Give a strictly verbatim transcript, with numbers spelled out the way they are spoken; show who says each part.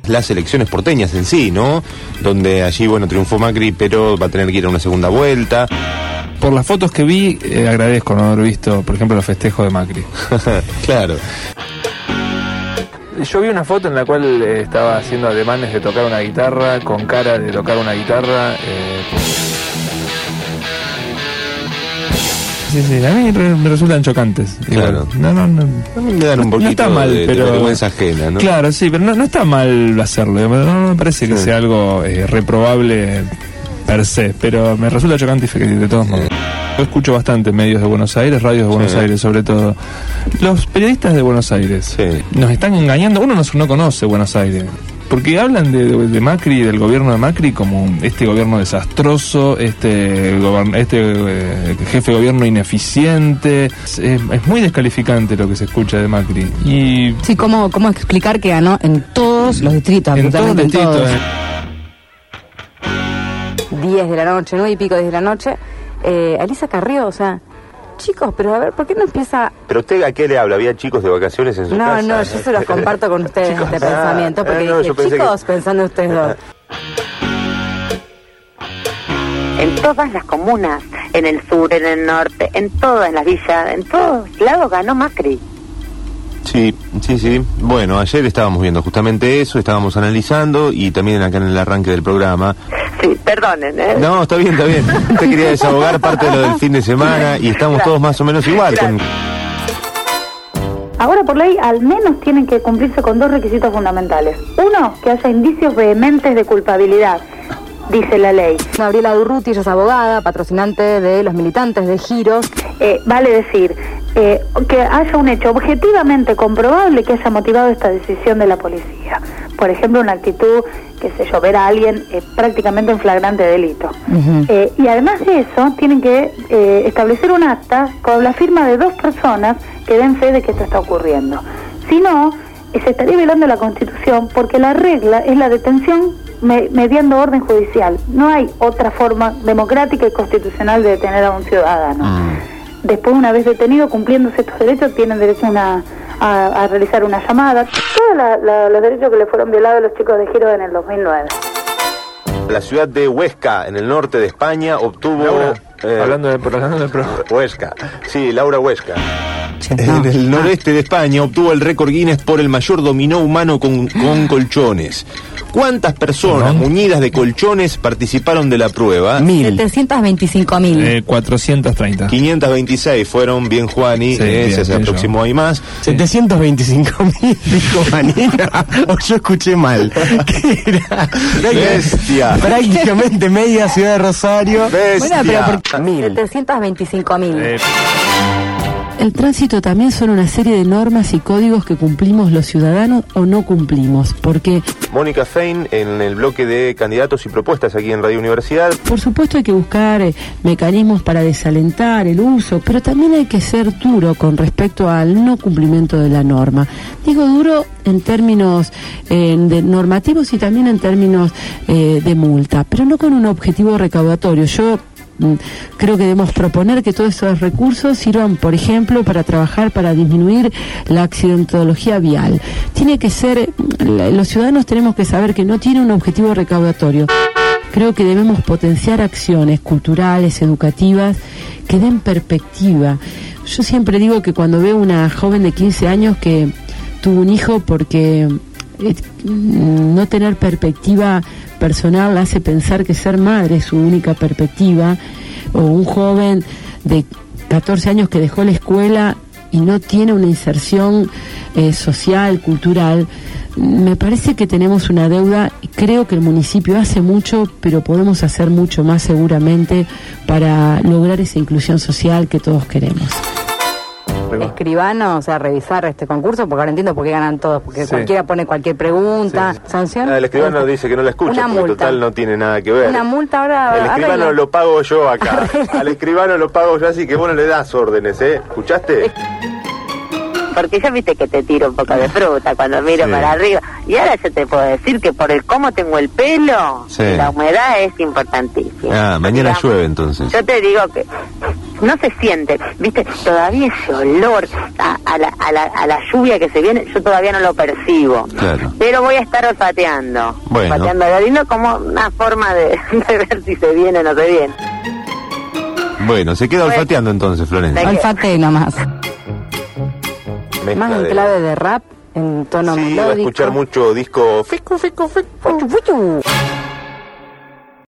Speaker 1: las elecciones porteñas en sí, ¿no? Donde allí, bueno, triunfó Macri, pero va a tener que ir a una segunda vuelta.
Speaker 2: Por las fotos que vi, eh, agradezco no haber visto, por ejemplo, los festejos de Macri.
Speaker 1: Claro.
Speaker 2: Yo vi una foto en la cual eh, estaba haciendo ademanes de tocar una guitarra, con cara de tocar una guitarra. Eh, sí, sí, a mí re, me resultan chocantes.
Speaker 1: Claro.
Speaker 2: Igual. No, no, no.
Speaker 1: A mí me dan un
Speaker 2: no,
Speaker 1: poquito
Speaker 2: no está mal,
Speaker 1: de,
Speaker 2: pero,
Speaker 1: de vergüenza ajena, ¿no?
Speaker 2: Claro, sí, pero no, no está mal hacerlo. No, no me parece que sí. sea algo eh, reprobable per se, pero me resulta chocante de todos modos. Yo escucho bastante medios de Buenos Aires, radios de Buenos sí. Aires sobre todo. Los periodistas de Buenos Aires sí. nos están engañando. Uno no, no conoce Buenos Aires, porque hablan de, de, de Macri, del gobierno de Macri, como este gobierno desastroso, este, gobern, este eh, jefe de gobierno ineficiente. Es, es muy descalificante lo que se escucha de Macri. Y
Speaker 3: sí, ¿cómo, cómo explicar que ganó en todos los distritos?
Speaker 2: En todos los distritos.
Speaker 3: diez de la noche, nueve y pico, diez de la noche. Eh, Alisa Carrió, o sea, chicos, pero a ver, ¿por qué no empieza?
Speaker 1: ¿Pero usted a qué le habla? ¿Había chicos de vacaciones en su
Speaker 3: no,
Speaker 1: casa?
Speaker 3: No, no, yo se los comparto con ustedes chicos, este ah, pensamiento, porque
Speaker 1: eh, no,
Speaker 3: dije, chicos, que... pensando ustedes dos.
Speaker 4: En todas las comunas, en el sur, en el norte, en todas las villas, en todos lados ganó Macri.
Speaker 1: Sí, sí, sí. Bueno, ayer estábamos viendo justamente eso, estábamos analizando y también acá en el arranque del programa.
Speaker 4: Sí, perdonen, ¿eh?
Speaker 1: No, está bien, está bien. Usted quería desahogar parte de lo del fin de semana y estamos todos más o menos igual. Con...
Speaker 5: Ahora, por ley, al menos tienen que cumplirse con dos requisitos fundamentales. Uno, que haya indicios vehementes de culpabilidad, dice la ley.
Speaker 3: Gabriela Durruti, ella es abogada, patrocinante de los militantes de Giros.
Speaker 5: Eh, vale decir, eh, que haya un hecho objetivamente comprobable que haya motivado esta decisión de la policía. Por ejemplo, una actitud, qué sé yo, ver a alguien eh, prácticamente en flagrante delito. Uh-huh. Eh, y además de eso, tienen que eh, establecer un acta con la firma de dos personas que den fe de que esto está ocurriendo. Si no, eh, se estaría violando la Constitución, porque la regla es la detención me, mediando orden judicial. No hay otra forma democrática y constitucional de detener a un ciudadano. Uh-huh. Después, una vez detenido, cumpliéndose estos derechos, tienen derecho a una... A, a realizar una llamada, todos la, la, los derechos que le fueron violados a los chicos de Giros en el dos mil nueve.
Speaker 1: La ciudad de Huesca, en el norte de España, obtuvo...
Speaker 2: Laura, eh, hablando de, hablando de pro...
Speaker 1: Huesca, sí, Laura Huesca. En el noreste de España obtuvo el récord Guinness por el mayor dominó humano con, con colchones. ¿Cuántas personas ¿No? muñidas de colchones participaron de la prueba?
Speaker 3: Mil. setecientos veinticinco mil.
Speaker 2: Eh, cuatrocientos treinta.
Speaker 1: quinientos veintiséis fueron, bien Juani, sí, eh, bien, se aproximó ahí más.
Speaker 6: Sí. setecientos veinticinco mil, dijo Vanina, o yo escuché mal. ¿Qué era?
Speaker 1: Bestia.
Speaker 6: Prácticamente media ciudad de Rosario.
Speaker 1: Bestia.
Speaker 3: Bueno, pero por mil. setecientos veinticinco mil. Eh.
Speaker 7: El tránsito también son una serie de normas y códigos que cumplimos los ciudadanos o no cumplimos, porque...
Speaker 1: Mónica Fein, en el bloque de candidatos y propuestas aquí en Radio Universidad.
Speaker 7: Por supuesto hay que buscar eh, mecanismos para desalentar el uso, pero también hay que ser duro con respecto al no cumplimiento de la norma. Digo duro en términos eh, de normativos y también en términos eh, de multa, pero no con un objetivo recaudatorio. Yo... creo que debemos proponer que todos esos recursos sirvan, por ejemplo, para trabajar para disminuir la accidentología vial. Tiene que ser, los ciudadanos tenemos que saber que no tiene un objetivo recaudatorio. Creo que debemos potenciar acciones culturales, educativas, que den perspectiva. Yo siempre digo que cuando veo una joven de quince años que tuvo un hijo porque eh, no tener perspectiva personal la hace pensar que ser madre es su única perspectiva, o un joven de catorce años que dejó la escuela y no tiene una inserción eh, social, cultural, me parece que tenemos una deuda. Creo que el municipio hace mucho, pero podemos hacer mucho más seguramente para lograr esa inclusión social que todos queremos.
Speaker 3: Escribano, o sea, revisar este concurso, porque ahora entiendo por qué ganan todos, porque sí. cualquiera pone cualquier pregunta, sí. sanción.
Speaker 1: Ah, el escribano eh, dice que no la escucha, porque multa. Total no tiene nada que ver.
Speaker 3: Una multa ahora.
Speaker 1: El escribano arregla. Lo pago yo acá. Arregla. Al escribano lo pago yo, así que vos no le das órdenes, ¿eh? ¿Escuchaste?
Speaker 4: Porque ya viste que te tiro un poco de fruta cuando miro sí. para arriba. Y ahora yo te puedo decir que por el cómo tengo el pelo, sí. la humedad es importantísima.
Speaker 1: Ah, mañana Digamos, llueve entonces.
Speaker 4: Yo te digo que no se siente, viste, todavía ese olor a, a, la, a, la, a la lluvia que se viene, yo todavía no lo percibo.
Speaker 1: Claro.
Speaker 4: Pero voy a estar olfateando.
Speaker 1: Bueno.
Speaker 4: Olfateando lo lindo como una forma de, de ver si se viene o no se viene.
Speaker 1: Bueno, se queda
Speaker 4: Bueno.
Speaker 1: olfateando entonces, Florencia.
Speaker 3: Olfatee nomás.
Speaker 1: Mezcla
Speaker 3: Más en
Speaker 1: de-
Speaker 3: clave de rap, en tono
Speaker 1: Sí, va a
Speaker 3: melódico.
Speaker 1: escuchar mucho disco fico, fico, fico.
Speaker 3: Fuchu, fuchu.